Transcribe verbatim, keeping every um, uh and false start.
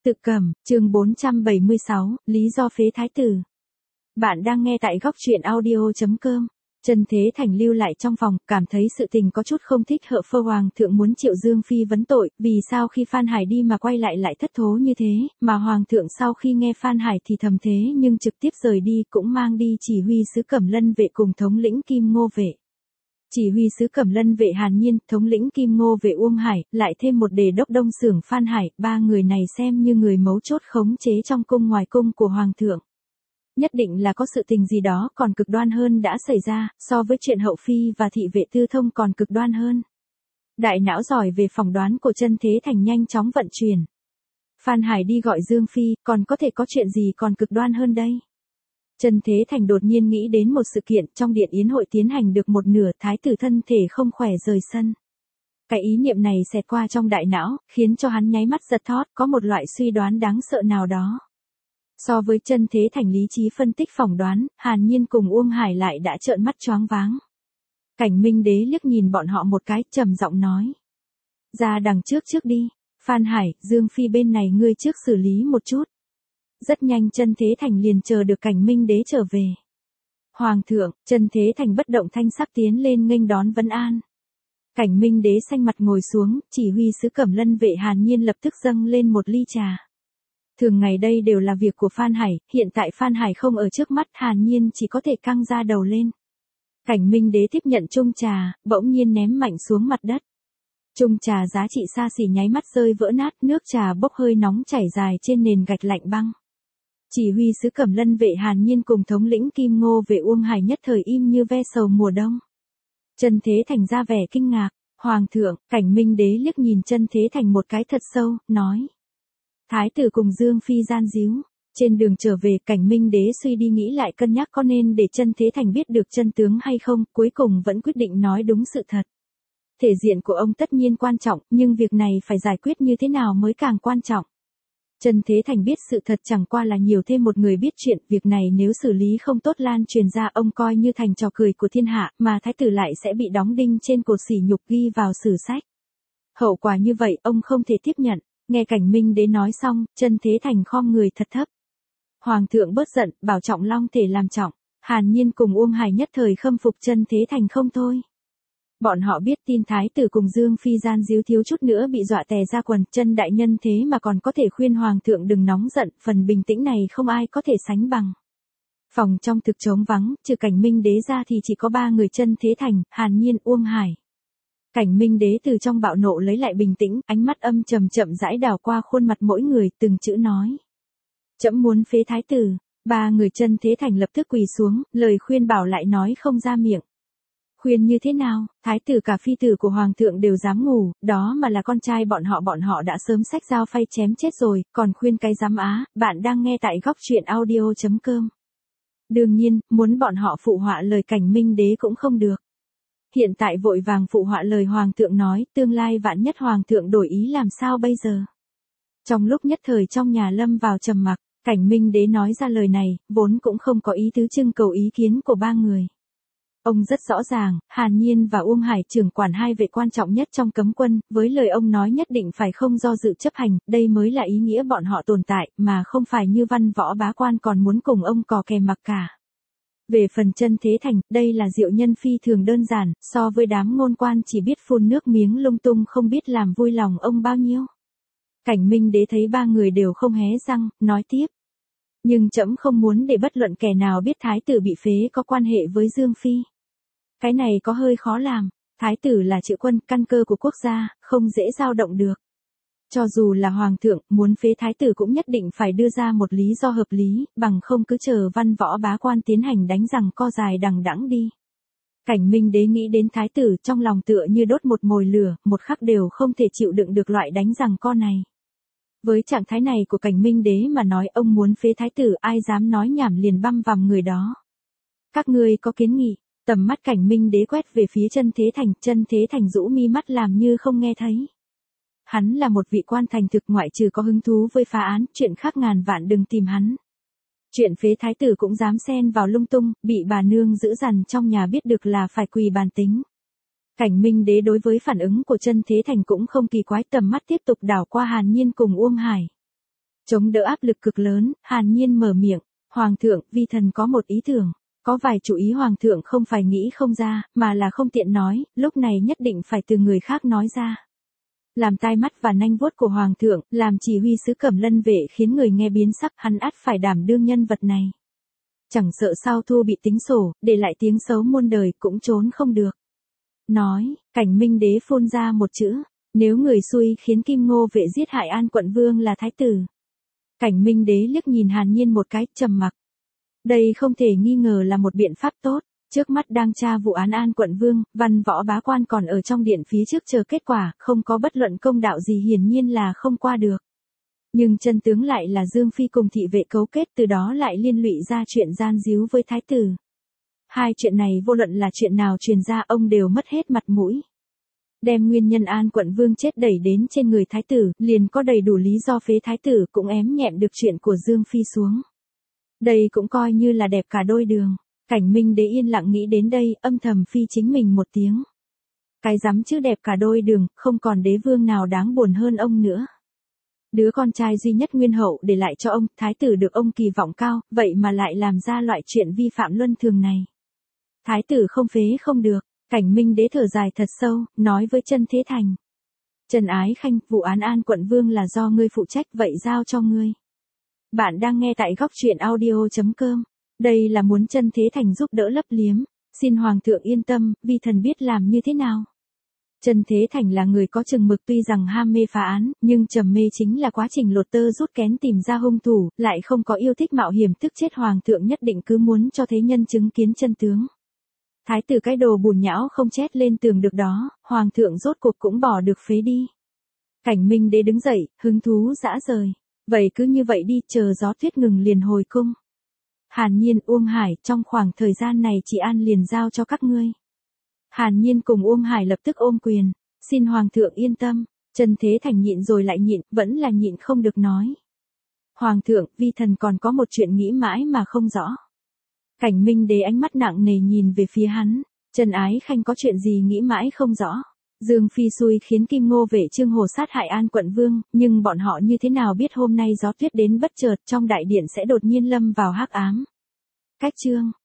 Tự Cầm, chương bốn trăm bảy mươi sáu, lý do phế thái tử. Bạn đang nghe tại góc truyện audio chấm com. Trần Thế Thành lưu lại trong phòng, cảm thấy sự tình có chút không thích hợp. Phơ Hoàng thượng muốn triệu Dương Phi vấn tội, vì sao khi Phan Hải đi mà quay lại lại thất thố như thế, mà Hoàng thượng sau khi nghe Phan Hải thì thầm thế nhưng trực tiếp rời đi cũng mang đi chỉ huy sứ Cẩm Lân vệ cùng thống lĩnh Kim Ngô vệ. Chỉ huy sứ Cẩm Lân vệ Hàn Nhiên, thống lĩnh Kim Ngô vệ Uông Hải, lại thêm một đề đốc Đông Xưởng Phan Hải, ba người này xem như người mấu chốt khống chế trong cung ngoài cung của Hoàng thượng. Nhất định là có sự tình gì đó còn cực đoan hơn đã xảy ra, so với chuyện hậu phi và thị vệ tư thông còn cực đoan hơn. Đại não giỏi về phỏng đoán của Trần Thế Thành nhanh chóng vận chuyển. Phan Hải đi gọi Dương Phi, còn có thể có chuyện gì còn cực đoan hơn đây? Trần Thế Thành đột nhiên nghĩ đến một sự kiện, trong điện yến hội tiến hành được một nửa, thái tử thân thể không khỏe rời sân. Cái ý niệm này xẹt qua trong đại não, khiến cho hắn nháy mắt giật thót, có một loại suy đoán đáng sợ nào đó. So với Trần Thế Thành lý trí phân tích phỏng đoán, Hàn Nhiên cùng Uông Hải lại đã trợn mắt choáng váng. Cảnh Minh Đế liếc nhìn bọn họ một cái, trầm giọng nói: "Ra đằng trước trước đi, Phan Hải, Dương Phi bên này ngươi trước xử lý một chút." Rất nhanh Trần Thế Thành liền chờ được Cảnh Minh Đế trở về. "Hoàng thượng." Trần Thế Thành bất động thanh sắc tiến lên nghênh đón vấn an. Cảnh Minh Đế xanh mặt ngồi xuống, chỉ huy sứ Cẩm Lân vệ Hàn Nhiên lập tức dâng lên một ly trà. Thường ngày đây đều là việc của Phan Hải, hiện tại Phan Hải không ở trước mắt, Hàn Nhiên chỉ có thể căng ra đầu lên. Cảnh Minh Đế tiếp nhận chung trà, bỗng nhiên ném mạnh xuống mặt đất. Chung trà giá trị xa xỉ nháy mắt rơi vỡ nát, nước trà bốc hơi nóng chảy dài trên nền gạch lạnh băng. Chỉ huy sứ Cẩm Lân vệ Hàn Nhiên cùng thống lĩnh Kim Ngô vệ Uông Hải nhất thời im như ve sầu mùa đông. Trần Thế Thành ra vẻ kinh ngạc. "Hoàng thượng." Cảnh Minh Đế liếc nhìn Trần Thế Thành một cái thật sâu, nói: "Thái tử cùng Dương Phi gian díu." Trên đường trở về, Cảnh Minh Đế suy đi nghĩ lại cân nhắc có nên để Trần Thế Thành biết được chân tướng hay không, cuối cùng vẫn quyết định nói đúng sự thật. Thể diện của ông tất nhiên quan trọng, nhưng việc này phải giải quyết như thế nào mới càng quan trọng. Trần Thế Thành biết sự thật chẳng qua là nhiều thêm một người biết chuyện, việc này nếu xử lý không tốt lan truyền ra ông coi như thành trò cười của thiên hạ, mà thái tử lại sẽ bị đóng đinh trên cột sỉ nhục ghi vào sử sách. Hậu quả như vậy ông không thể tiếp nhận. Nghe Cảnh Minh Đế nói xong, Trần Thế Thành khom người thật thấp. "Hoàng thượng bớt giận, bảo trọng long thể làm trọng." Hàn Nhiên cùng Uông Hải nhất thời khâm phục Trần Thế Thành không thôi. Bọn họ biết tin thái tử cùng Dương Phi gian díu thiếu chút nữa bị dọa tè ra quần, Trần đại nhân thế mà còn có thể khuyên Hoàng thượng đừng nóng giận, phần bình tĩnh này không ai có thể sánh bằng. Phòng trong thực trống vắng, trừ Cảnh Minh Đế ra thì chỉ có ba người Trần Thế Thành, Hàn Nhiên, Uông Hải. Cảnh Minh Đế từ trong bạo nộ lấy lại bình tĩnh, ánh mắt âm trầm chậm rãi đảo qua khuôn mặt mỗi người, từng chữ nói: "Trẫm muốn phế thái tử." Ba người Trần Thế Thành lập tức quỳ xuống, lời khuyên bảo lại nói không ra miệng. "Khuyên như thế nào, thái tử cả phi tử của Hoàng thượng đều dám ngủ, đó mà là con trai bọn họ bọn họ đã sớm xách dao phay chém chết rồi, còn khuyên cái dám á." Bạn đang nghe tại góc truyện audio chấm com. Đương nhiên, muốn bọn họ phụ họa lời Cảnh Minh Đế cũng không được. Hiện tại vội vàng phụ họa lời Hoàng thượng nói, tương lai vạn nhất Hoàng thượng đổi ý làm sao bây giờ? Trong lúc nhất thời trong nhà lâm vào trầm mặc, Cảnh Minh Đế nói ra lời này, vốn cũng không có ý tứ trưng cầu ý kiến của ba người. Ông rất rõ ràng, Hàn Nhiên và Uông Hải trưởng quản hai vệ quan trọng nhất trong cấm quân, với lời ông nói nhất định phải không do dự chấp hành, đây mới là ý nghĩa bọn họ tồn tại, mà không phải như văn võ bá quan còn muốn cùng ông cò kè mặc cả. Về phần Trần Thế Thành, đây là diệu nhân phi thường đơn giản, so với đám ngôn quan chỉ biết phun nước miếng lung tung không biết làm vui lòng ông bao nhiêu. Cảnh Minh Đế thấy ba người đều không hé răng, nói tiếp: "Nhưng trẫm không muốn để bất luận kẻ nào biết thái tử bị phế có quan hệ với Dương Phi. Cái này có hơi khó làm, thái tử là chữ quân, căn cơ của quốc gia, không dễ dao động được. Cho dù là Hoàng thượng, muốn phế thái tử cũng nhất định phải đưa ra một lý do hợp lý, bằng không cứ chờ văn võ bá quan tiến hành đánh rằng co dài đằng đẵng đi." Cảnh Minh Đế nghĩ đến thái tử trong lòng tựa như đốt một mồi lửa, một khắc đều không thể chịu đựng được loại đánh rằng co này. Với trạng thái này của Cảnh Minh Đế mà nói ông muốn phế thái tử, ai dám nói nhảm liền băm vằm người đó. "Các ngươi có kiến nghị?" Tầm mắt Cảnh Minh Đế quét về phía Trần Thế Thành, Trần Thế Thành rũ mi mắt làm như không nghe thấy. Hắn là một vị quan thành thực, ngoại trừ có hứng thú với phá án, chuyện khác ngàn vạn đừng tìm hắn. Chuyện phế thái tử cũng dám xen vào lung tung, bị bà nương giữ dằn trong nhà biết được là phải quỳ bàn tính. Cảnh Minh Đế đối với phản ứng của Trần Thế Thành cũng không kỳ quái, tầm mắt tiếp tục đảo qua Hàn Nhiên cùng Uông Hải. Chống đỡ áp lực cực lớn, Hàn Nhiên mở miệng, Hoàng thượng, vi thần có một ý tưởng, có vài chủ ý Hoàng thượng không phải nghĩ không ra, mà là không tiện nói, lúc này nhất định phải từ người khác nói ra. Làm tai mắt và nanh vuốt của Hoàng thượng, làm chỉ huy sứ Cẩm Lân vệ khiến người nghe biến sắc, hắn ắt phải đảm đương nhân vật này. Chẳng sợ sau thu bị tính sổ, để lại tiếng xấu muôn đời cũng trốn không được. Nói, Cảnh Minh Đế phun ra một chữ, nếu người xui khiến Kim Ngô vệ giết hại An quận vương là thái tử. Cảnh Minh Đế liếc nhìn Hàn Nhiên một cái, trầm mặc. Đây không thể nghi ngờ là một biện pháp tốt, trước mắt đang tra vụ án An quận vương, văn võ bá quan còn ở trong điện phía trước chờ kết quả, không có bất luận công đạo gì hiển nhiên là không qua được. Nhưng chân tướng lại là Dương Phi cùng thị vệ cấu kết, từ đó lại liên lụy ra chuyện gian díu với thái tử. Hai chuyện này vô luận là chuyện nào truyền ra ông đều mất hết mặt mũi. Đem nguyên nhân An quận vương chết đẩy đến trên người thái tử, liền có đầy đủ lý do phế thái tử cũng ém nhẹm được chuyện của Dương Phi xuống. Đây cũng coi như là đẹp cả đôi đường. Cảnh Minh Đế yên lặng nghĩ đến đây, âm thầm phi chính mình một tiếng. Cái dám chứ đẹp cả đôi đường, không còn đế vương nào đáng buồn hơn ông nữa. Đứa con trai duy nhất nguyên hậu để lại cho ông, thái tử được ông kỳ vọng cao, vậy mà lại làm ra loại chuyện vi phạm luân thường này. Thái tử không phế không được, Cảnh Minh Đế thở dài thật sâu, nói với Chân Thế Thành. Trần Ái Khanh, vụ án An quận vương là do ngươi phụ trách, vậy giao cho ngươi. Bạn đang nghe tại góc truyện audio chấm com. Đây là muốn Chân Thế Thành giúp đỡ lấp liếm. Xin Hoàng thượng yên tâm, vi thần biết làm như thế nào. Chân Thế Thành là người có chừng mực, tuy rằng ham mê phá án, nhưng trầm mê chính là quá trình lột tơ rút kén tìm ra hung thủ, lại không có yêu thích mạo hiểm tức chết. Hoàng thượng nhất định cứ muốn cho thế nhân chứng kiến chân tướng. Thái tử cái đồ bùn nhão không chét lên tường được đó, Hoàng thượng rốt cuộc cũng bỏ được phế đi. Cảnh Minh Đế đứng dậy, hứng thú dã rời. Vậy cứ như vậy đi, chờ gió tuyết ngừng liền hồi cung. Hàn Nhiên, Uông Hải, trong khoảng thời gian này chị An liền giao cho các ngươi. Hàn Nhiên cùng Uông Hải lập tức ôm quyền, xin Hoàng thượng yên tâm. Trần Thế Thành nhịn rồi lại nhịn, vẫn là nhịn không được nói. Hoàng thượng, vi thần còn có một chuyện nghĩ mãi mà không rõ. Cảnh Minh Đế ánh mắt nặng nề nhìn về phía hắn, Trần Ái Khanh có chuyện gì nghĩ mãi không rõ. Dương Phi xui khiến Kim Ngô vệ Trương Hồ sát hại An quận vương, nhưng bọn họ như thế nào biết hôm nay gió tuyết đến bất chợt trong đại điện sẽ đột nhiên lâm vào hắc ám. Cách chương